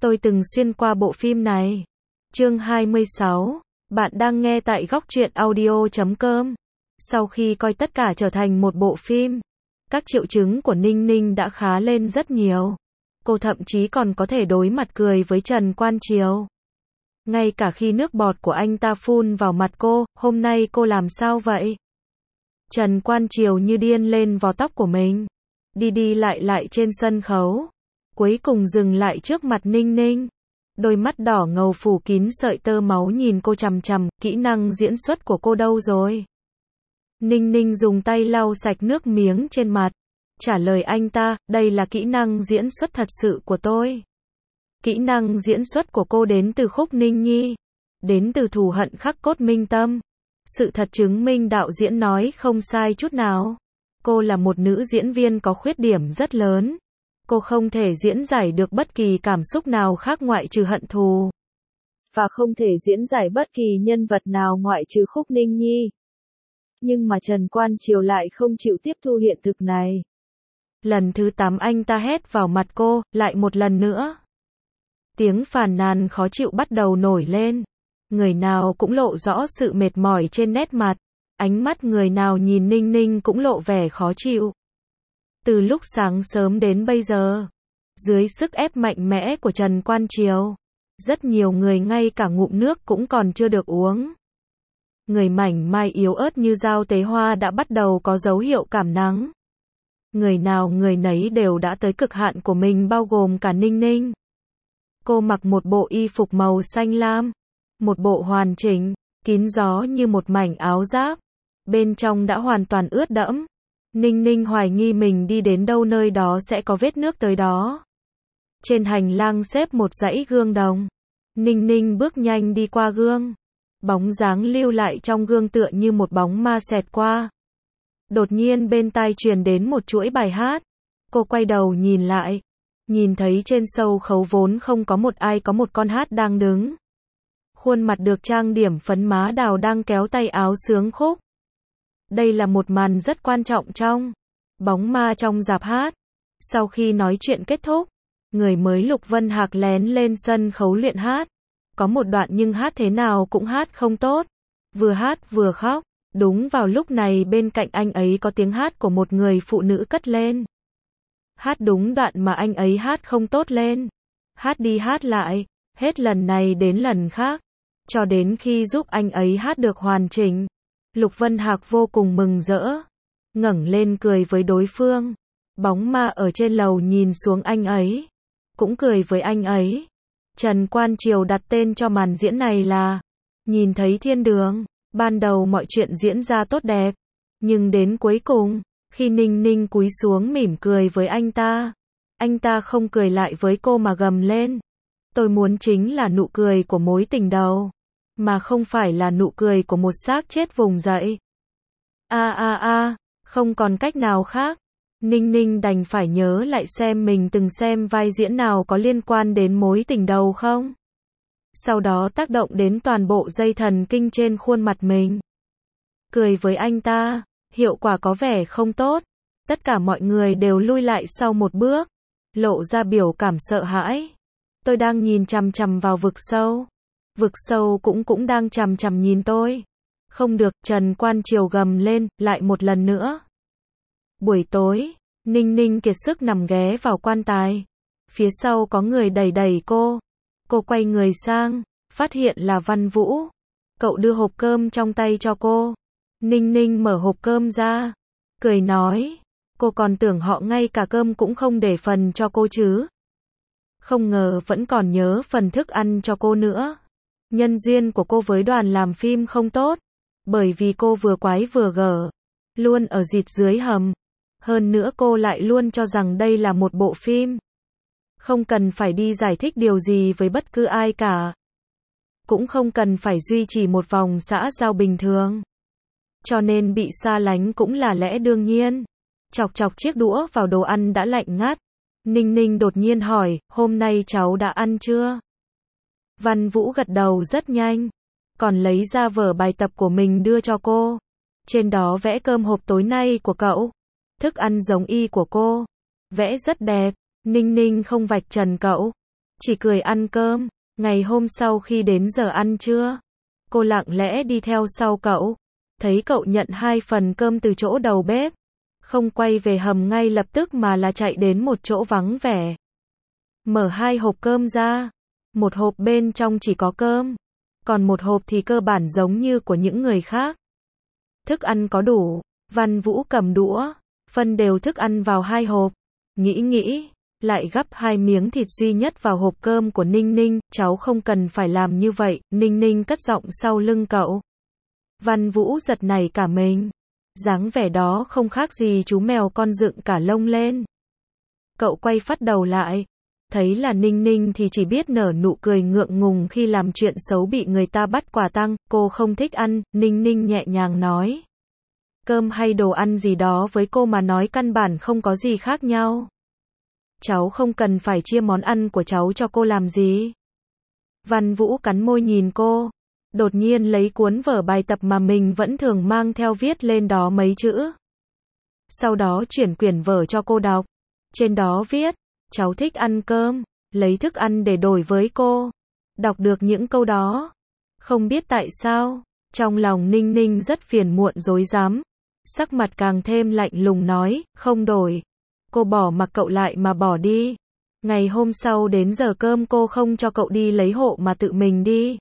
Tôi từng xuyên qua bộ phim này. Chương 26. Bạn đang nghe tại góc truyện audio.com. Sau khi coi tất cả trở thành một bộ phim, các triệu chứng của Ninh Ninh đã khá lên rất nhiều. Cô thậm chí còn có thể đối mặt cười với Trần Quan Triều. Ngay cả khi nước bọt của anh ta phun vào mặt cô, hôm nay cô làm sao vậy? Trần Quan Triều như điên lên vò tóc của mình. Đi đi lại trên sân khấu. Cuối cùng dừng lại trước mặt Ninh Ninh. Đôi mắt đỏ ngầu phủ kín sợi tơ máu nhìn cô chằm chằm, kỹ năng diễn xuất của cô đâu rồi? Ninh Ninh dùng tay lau sạch nước miếng trên mặt. Trả lời anh ta, đây là kỹ năng diễn xuất thật sự của tôi. Kỹ năng diễn xuất của cô đến từ Khúc Ninh Nhi. Đến từ thù hận khắc cốt minh tâm. Sự thật chứng minh đạo diễn nói không sai chút nào. Cô là một nữ diễn viên có khuyết điểm rất lớn. Cô không thể diễn giải được bất kỳ cảm xúc nào khác ngoại trừ hận thù. Và không thể diễn giải bất kỳ nhân vật nào ngoại trừ Khúc Ninh Nhi. Nhưng mà Trần Quan Triều lại không chịu tiếp thu hiện thực này. Lần thứ 8 anh ta hét vào mặt cô, lại một lần nữa. Tiếng phàn nàn khó chịu bắt đầu nổi lên. Người nào cũng lộ rõ sự mệt mỏi trên nét mặt. Ánh mắt người nào nhìn Ninh Ninh cũng lộ vẻ khó chịu. Từ lúc sáng sớm đến bây giờ, dưới sức ép mạnh mẽ của Trần Quan Triều, rất nhiều người ngay cả ngụm nước cũng còn chưa được uống. Người mảnh mai yếu ớt như Giao Tế Hoa đã bắt đầu có dấu hiệu cảm nắng. Người nào người nấy đều đã tới cực hạn của mình bao gồm cả Ninh Ninh. Cô mặc một bộ y phục màu xanh lam, một bộ hoàn chỉnh, kín gió như một mảnh áo giáp. Bên trong đã hoàn toàn ướt đẫm. Ninh Ninh hoài nghi mình đi đến đâu nơi đó sẽ có vết nước tới đó. Trên hành lang xếp một dãy gương đồng. Ninh Ninh bước nhanh đi qua gương. Bóng dáng lưu lại trong gương tựa như một bóng ma xẹt qua. Đột nhiên bên tai truyền đến một chuỗi bài hát. Cô quay đầu nhìn lại. Nhìn thấy trên sâu khấu vốn không có một ai, có một con hát đang đứng. Khuôn mặt được trang điểm phấn má đào đang kéo tay áo sướng khúc. Đây là một màn rất quan trọng trong bóng ma trong rạp hát. Sau khi nói chuyện kết thúc, người mới Lục Vân Hạc lén lên sân khấu luyện hát. Có một đoạn nhưng hát thế nào cũng hát không tốt. Vừa hát vừa khóc. Đúng vào lúc này bên cạnh anh ấy có tiếng hát của một người phụ nữ cất lên. Hát đúng đoạn mà anh ấy hát không tốt lên. Hát đi hát lại, hết lần này đến lần khác. Cho đến khi giúp anh ấy hát được hoàn chỉnh. Lục Vân Hạc vô cùng mừng rỡ. Ngẩng lên cười với đối phương. Bóng ma ở trên lầu nhìn xuống anh ấy. Cũng cười với anh ấy. Trần Quan Triều đặt tên cho màn diễn này là Nhìn thấy thiên đường. Ban đầu mọi chuyện diễn ra tốt đẹp. Nhưng đến cuối cùng, khi Ninh Ninh cúi xuống mỉm cười với anh ta không cười lại với cô mà gầm lên. Tôi muốn chính là nụ cười của mối tình đầu. Mà không phải là nụ cười của một xác chết vùng dậy. Không còn cách nào khác. Ninh Ninh đành phải nhớ lại xem mình từng xem vai diễn nào có liên quan đến mối tình đầu không. Sau đó tác động đến toàn bộ dây thần kinh trên khuôn mặt mình. Cười với anh ta, hiệu quả có vẻ không tốt. Tất cả mọi người đều lui lại sau một bước, lộ ra biểu cảm sợ hãi. Tôi đang nhìn chằm chằm vào vực sâu. Vực sâu cũng đang chằm chằm nhìn tôi. Không được, Trần Quan Triều gầm lên, lại một lần nữa. Buổi tối, Ninh Ninh kiệt sức nằm ghé vào quan tài. Phía sau có người đẩy cô. Cô quay người sang, phát hiện là Văn Vũ. Cậu đưa hộp cơm trong tay cho cô. Ninh Ninh mở hộp cơm ra, cười nói, cô còn tưởng họ ngay cả cơm cũng không để phần cho cô chứ. Không ngờ vẫn còn nhớ phần thức ăn cho cô nữa. Nhân duyên của cô với đoàn làm phim không tốt, bởi vì cô vừa quái vừa gở, luôn ở dịt dưới hầm. Hơn nữa cô lại luôn cho rằng đây là một bộ phim. Không cần phải đi giải thích điều gì với bất cứ ai cả. Cũng không cần phải duy trì một vòng xã giao bình thường. Cho nên bị xa lánh cũng là lẽ đương nhiên. Chọc chiếc đũa vào đồ ăn đã lạnh ngắt. Ninh Ninh đột nhiên hỏi, hôm nay cháu đã ăn chưa? Văn Vũ gật đầu rất nhanh. Còn lấy ra vở bài tập của mình đưa cho cô. Trên đó vẽ cơm hộp tối nay của cậu. Thức ăn giống y của cô. Vẽ rất đẹp. Ninh Ninh không vạch trần cậu. chỉ cười ăn cơm. Ngày hôm sau khi đến giờ ăn trưa, cô lặng lẽ đi theo sau cậu, thấy cậu nhận 2 phần cơm từ chỗ đầu bếp, không quay về hầm ngay lập tức mà là chạy đến một chỗ vắng vẻ. Mở 2 hộp cơm ra, một hộp bên trong chỉ có cơm, còn một hộp thì cơ bản giống như của những người khác. Thức ăn có đủ, Văn Vũ cầm đũa, phân đều thức ăn vào 2 hộp, nghĩ, lại gắp 2 miếng thịt duy nhất vào hộp cơm của Ninh Ninh, cháu không cần phải làm như vậy, Ninh Ninh cất giọng sau lưng cậu. Văn Vũ giật nảy cả mình, dáng vẻ đó không khác gì chú mèo con dựng cả lông lên. Cậu quay phắt đầu lại, thấy là Ninh Ninh thì chỉ biết nở nụ cười ngượng ngùng khi làm chuyện xấu bị người ta bắt quả tang, cô không thích ăn, Ninh Ninh nhẹ nhàng nói. Cơm hay đồ ăn gì đó với cô mà nói căn bản không có gì khác nhau. Cháu không cần phải chia món ăn của cháu cho cô làm gì. Văn Vũ cắn môi nhìn cô, đột nhiên lấy cuốn vở bài tập mà mình vẫn thường mang theo viết lên đó mấy chữ. Sau đó chuyển quyển vở cho cô đọc, trên đó viết, cháu thích ăn cơm, lấy thức ăn để đổi với cô. Đọc được những câu đó, không biết tại sao, trong lòng Ninh Ninh rất phiền muộn rối rắm, sắc mặt càng thêm lạnh lùng nói, không đổi. Cô bỏ mặc cậu lại mà bỏ đi. Ngày hôm sau đến giờ cơm cô không cho cậu đi lấy hộ mà tự mình đi.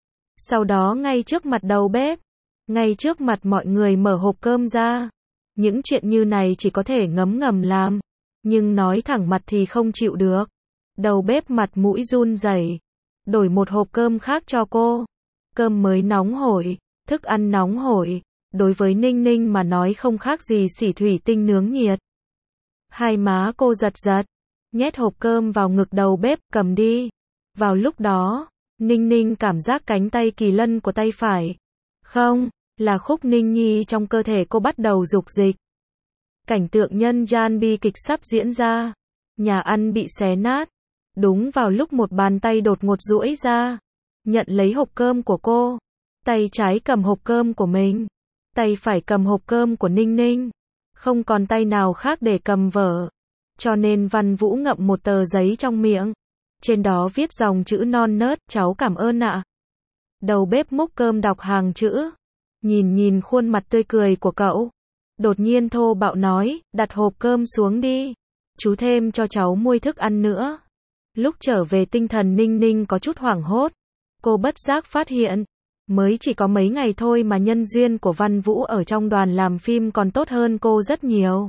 Sau đó ngay trước mặt đầu bếp, ngay trước mặt mọi người mở hộp cơm ra. Những chuyện như này chỉ có thể ngấm ngầm làm, nhưng nói thẳng mặt thì không chịu được. Đầu bếp mặt mũi run rẩy, đổi một hộp cơm khác cho cô. Cơm mới nóng hổi, thức ăn nóng hổi, đối với Ninh Ninh mà nói không khác gì xỉ thủy tinh nướng nhiệt. Hai má cô giật giật, nhét hộp cơm vào ngực đầu bếp, cầm đi. Vào lúc đó, Ninh Ninh cảm giác cánh tay kỳ lân của tay phải, không, là khúc Ninh Nhi trong cơ thể cô bắt đầu dục dịch. Cảnh tượng nhân gian bi kịch sắp diễn ra, nhà ăn bị xé nát. Đúng vào lúc một bàn tay đột ngột duỗi ra, nhận lấy hộp cơm của cô, tay trái cầm hộp cơm của mình, tay phải cầm hộp cơm của Ninh Ninh, không còn tay nào khác để cầm vở. Cho nên Văn Vũ ngậm một tờ giấy trong miệng, trên đó viết dòng chữ non nớt, cháu cảm ơn ạ. Đầu bếp múc cơm đọc hàng chữ, nhìn khuôn mặt tươi cười của cậu, đột nhiên thô bạo nói, đặt hộp cơm xuống đi, chú thêm cho cháu muôi thức ăn nữa. Lúc trở về tinh thần Ninh Ninh có chút hoảng hốt, cô bất giác phát hiện, mới chỉ có mấy ngày thôi mà nhân duyên của Văn Vũ ở trong đoàn làm phim còn tốt hơn cô rất nhiều.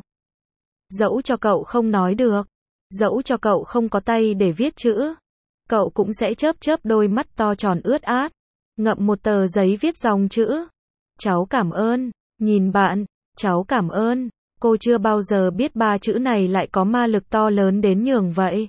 Dẫu cho cậu không nói được, dẫu cho cậu không có tay để viết chữ, cậu cũng sẽ chớp đôi mắt to tròn ướt át, ngậm một tờ giấy viết dòng chữ. Cháu cảm ơn, nhìn bạn, cháu cảm ơn. Cô chưa bao giờ biết 3 chữ này lại có ma lực to lớn đến nhường vậy.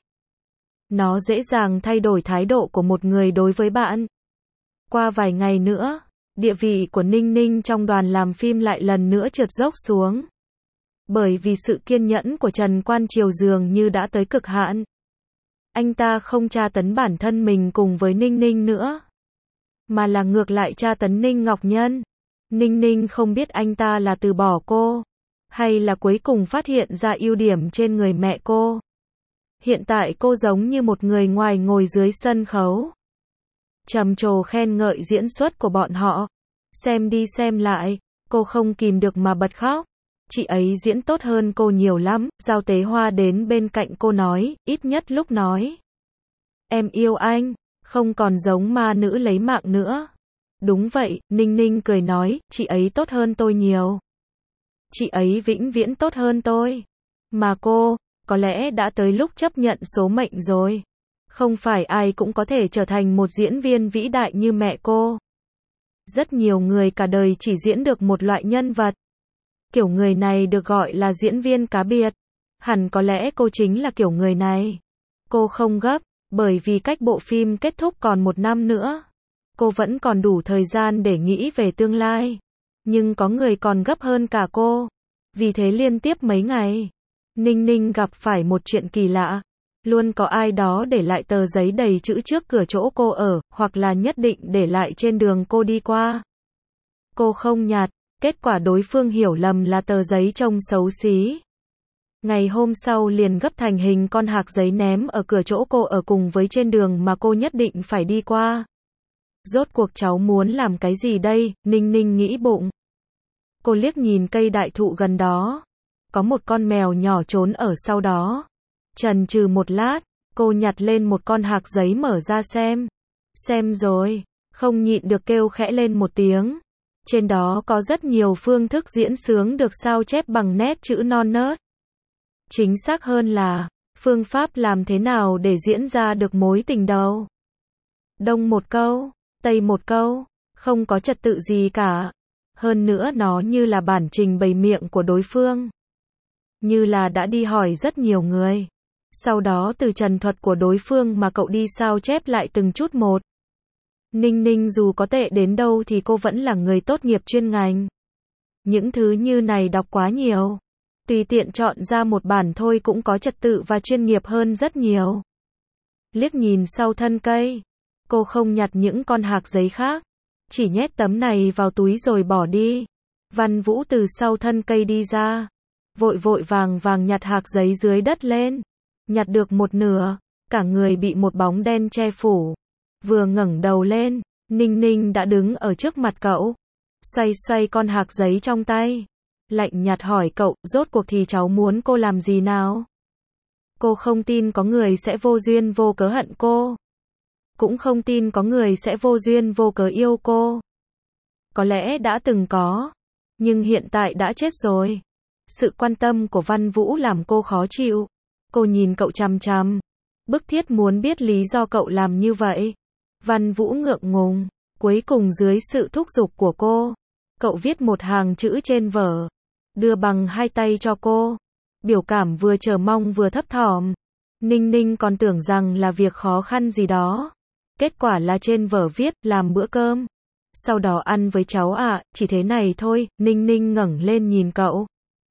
Nó dễ dàng thay đổi thái độ của một người đối với bạn. Qua vài ngày nữa, địa vị của Ninh Ninh trong đoàn làm phim lại lần nữa trượt dốc xuống. Bởi vì sự kiên nhẫn của Trần Quan Triều dường như đã tới cực hạn. Anh ta không tra tấn bản thân mình cùng với Ninh Ninh nữa, mà là ngược lại tra tấn Ninh Ngọc Nhân. Ninh Ninh không biết anh ta là từ bỏ cô, hay là cuối cùng phát hiện ra ưu điểm trên người mẹ cô. Hiện tại cô giống như một người ngoài ngồi dưới sân khấu, trầm trồ khen ngợi diễn xuất của bọn họ. Xem đi xem lại, cô không kìm được mà bật khóc. Chị ấy diễn tốt hơn cô nhiều lắm. Giao Tế Hoa đến bên cạnh cô nói, ít nhất lúc nói, em yêu anh, không còn giống ma nữ lấy mạng nữa. Đúng vậy, Ninh Ninh cười nói, chị ấy tốt hơn tôi nhiều. Chị ấy vĩnh viễn tốt hơn tôi. Mà cô, có lẽ đã tới lúc chấp nhận số mệnh rồi. Không phải ai cũng có thể trở thành một diễn viên vĩ đại như mẹ cô. Rất nhiều người cả đời chỉ diễn được một loại nhân vật. Kiểu người này được gọi là diễn viên cá biệt. Hẳn có lẽ cô chính là kiểu người này. Cô không gấp, bởi vì cách bộ phim kết thúc còn 1 năm nữa. Cô vẫn còn đủ thời gian để nghĩ về tương lai. Nhưng có người còn gấp hơn cả cô. Vì thế liên tiếp mấy ngày, Ninh Ninh gặp phải một chuyện kỳ lạ. Luôn có ai đó để lại tờ giấy đầy chữ trước cửa chỗ cô ở, hoặc là nhất định để lại trên đường cô đi qua. Cô không nhặt, kết quả đối phương hiểu lầm là tờ giấy trông xấu xí. Ngày hôm sau liền gấp thành hình con hạc giấy ném ở cửa chỗ cô ở cùng với trên đường mà cô nhất định phải đi qua. Rốt cuộc cháu muốn làm cái gì đây, Ninh Ninh nghĩ bụng. Cô liếc nhìn cây đại thụ gần đó. Có một con mèo nhỏ trốn ở sau đó. Chần chừ một lát, cô nhặt lên một con hạc giấy mở ra xem. Xem rồi, không nhịn được kêu khẽ lên một tiếng. Trên đó có rất nhiều phương thức diễn sướng được sao chép bằng nét chữ non nớt. Chính xác hơn là, phương pháp làm thế nào để diễn ra được mối tình đầu. Đông một câu, tây một câu, không có trật tự gì cả. Hơn nữa nó như là bản trình bày miệng của đối phương. Như là đã đi hỏi rất nhiều người. Sau đó từ trần thuật của đối phương mà cậu đi sao chép lại từng chút một. Ninh Ninh dù có tệ đến đâu thì cô vẫn là người tốt nghiệp chuyên ngành. Những thứ như này đọc quá nhiều. Tùy tiện chọn ra một bản thôi cũng có trật tự và chuyên nghiệp hơn rất nhiều. Liếc nhìn sau thân cây. Cô không nhặt những con hạc giấy khác. Chỉ nhét tấm này vào túi rồi bỏ đi. Văn Vũ từ sau thân cây đi ra. Vội vội vàng vàng nhặt hạc giấy dưới đất lên. Nhặt được một nửa. Cả người bị một bóng đen che phủ. Vừa ngẩng đầu lên, Ninh Ninh đã đứng ở trước mặt cậu. Xoay xoay con hạc giấy trong tay. Lạnh nhạt hỏi cậu, rốt cuộc thì cháu muốn cô làm gì nào? Cô không tin có người sẽ vô duyên vô cớ hận cô. Cũng không tin có người sẽ vô duyên vô cớ yêu cô. Có lẽ đã từng có, nhưng hiện tại đã chết rồi. Sự quan tâm của Văn Vũ làm cô khó chịu. Cô nhìn cậu chằm chằm, bức thiết muốn biết lý do cậu làm như vậy. Văn Vũ ngượng ngùng, cuối cùng dưới sự thúc giục của cô, cậu viết một hàng chữ trên vở, đưa bằng hai tay cho cô. Biểu cảm vừa chờ mong vừa thấp thỏm. Ninh Ninh còn tưởng rằng là việc khó khăn gì đó. Kết quả là trên vở viết, làm bữa cơm. Sau đó ăn với cháu ạ, chỉ thế này thôi. Ninh Ninh ngẩng lên nhìn cậu.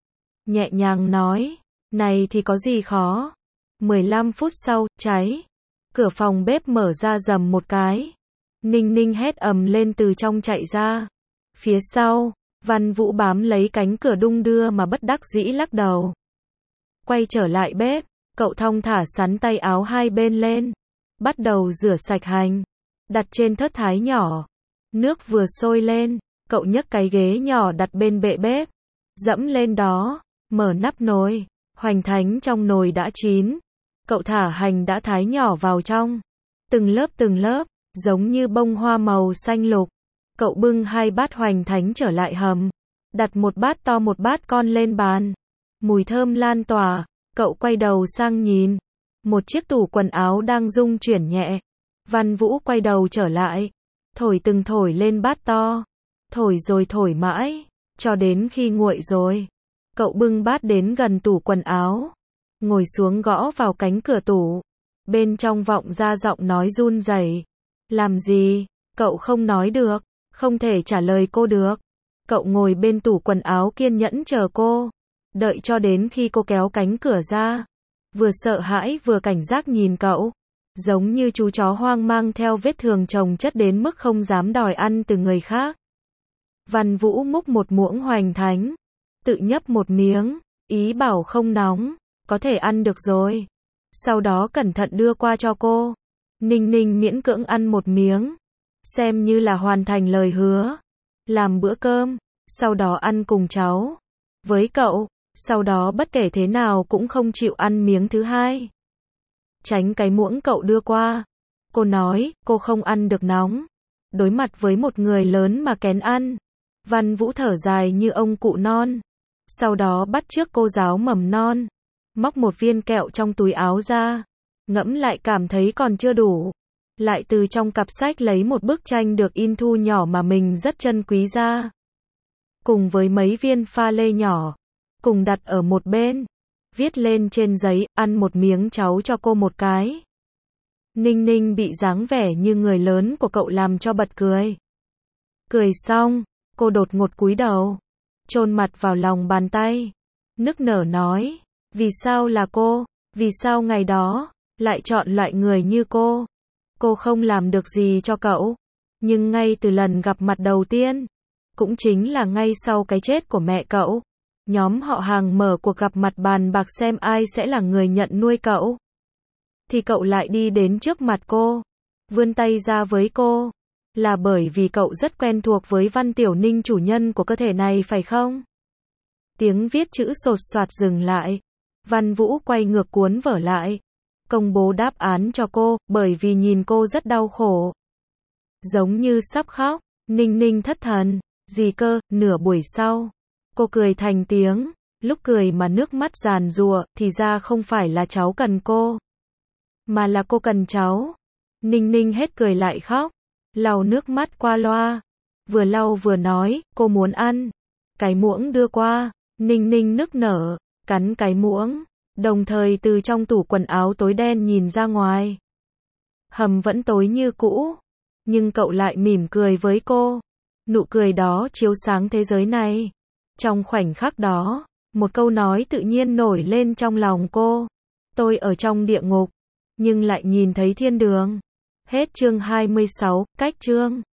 Nhẹ nhàng nói, này thì có gì khó. 15 phút sau, cháy. Cửa phòng bếp mở ra rầm một cái. Ninh Ninh hét ầm lên từ trong chạy ra. Phía sau, Văn Vũ bám lấy cánh cửa đung đưa mà bất đắc dĩ lắc đầu. Quay trở lại bếp, cậu thong thả xắn tay áo hai bên lên. Bắt đầu rửa sạch hành. Đặt trên thớt thái nhỏ. Nước vừa sôi lên, cậu nhấc cái ghế nhỏ đặt bên bệ bếp. Dẫm lên đó, mở nắp nồi. Hoành thánh trong nồi đã chín. Cậu thả hành đã thái nhỏ vào trong. Từng lớp, giống như bông hoa màu xanh lục. Cậu bưng hai bát hoành thánh trở lại hầm. Đặt một bát to một bát con lên bàn. Mùi thơm lan tỏa. Cậu quay đầu sang nhìn. Một chiếc tủ quần áo đang rung chuyển nhẹ. Văn Vũ quay đầu trở lại. Thổi từng thổi lên bát to. Thổi rồi thổi mãi. Cho đến khi nguội rồi. Cậu bưng bát đến gần tủ quần áo. Ngồi xuống gõ vào cánh cửa tủ. Bên trong vọng ra giọng nói run rẩy. Làm gì? Cậu không nói được. Không thể trả lời cô được. Cậu ngồi bên tủ quần áo kiên nhẫn chờ cô. Đợi cho đến khi cô kéo cánh cửa ra. Vừa sợ hãi vừa cảnh giác nhìn cậu. Giống như chú chó hoang mang theo vết thương chồng chất đến mức không dám đòi ăn từ người khác. Văn Vũ múc một muỗng hoành thánh. Tự nhấp một miếng. Ý bảo không nóng. Có thể ăn được rồi. Sau đó cẩn thận đưa qua cho cô. Ninh Ninh miễn cưỡng ăn một miếng. Xem như là hoàn thành lời hứa. Làm bữa cơm. Sau đó ăn cùng cháu. Với cậu. Sau đó bất kể thế nào cũng không chịu ăn miếng thứ hai. Tránh cái muỗng cậu đưa qua. Cô nói, cô không ăn được nóng. Đối mặt với một người lớn mà kén ăn. Văn Vũ thở dài như ông cụ non. Sau đó bắt chước cô giáo mầm non. Móc một viên kẹo trong túi áo ra. Ngẫm lại cảm thấy còn chưa đủ. Lại từ trong cặp sách lấy một bức tranh được in thu nhỏ mà mình rất trân quý ra. Cùng với mấy viên pha lê nhỏ. Cùng đặt ở một bên. Viết lên trên giấy, ăn một miếng cháu cho cô một cái. Ninh Ninh bị dáng vẻ như người lớn của cậu làm cho bật cười. Cười xong, cô đột ngột cúi đầu. Chôn mặt vào lòng bàn tay. Nức nở nói. Vì sao là cô? Vì sao ngày đó lại chọn loại người như cô? Cô không làm được gì cho cậu. Nhưng ngay từ lần gặp mặt đầu tiên, cũng chính là ngay sau cái chết của mẹ cậu, Nhóm họ Hàng mở cuộc gặp mặt bàn bạc xem ai sẽ là người nhận nuôi cậu. Thì cậu lại đi đến trước mặt cô, vươn tay ra với cô. Là bởi vì cậu rất quen thuộc với Văn Tiểu Ninh, chủ nhân của cơ thể này phải không? Tiếng viết chữ sột soạt dừng lại. Văn Vũ quay ngược cuốn vở lại, công bố đáp án cho cô, bởi vì nhìn cô rất đau khổ. Giống như sắp khóc. Ninh Ninh thất thần. Gì cơ? Nửa buổi sau, cô cười thành tiếng. Lúc cười mà nước mắt giàn giụa, thì ra không phải là cháu cần cô, mà là cô cần cháu. Ninh Ninh hết cười lại khóc, lau nước mắt qua loa. Vừa lau vừa nói, cô muốn ăn. Cái muỗng đưa qua. Ninh Ninh nức nở, cắn cái muỗng, đồng thời từ trong tủ quần áo tối đen nhìn ra ngoài. Hầm vẫn tối như cũ, nhưng cậu lại mỉm cười với cô. Nụ cười đó chiếu sáng thế giới này. Trong khoảnh khắc đó, một câu nói tự nhiên nổi lên trong lòng cô. Tôi ở trong địa ngục, nhưng lại nhìn thấy thiên đường. Hết chương 26, cách chương.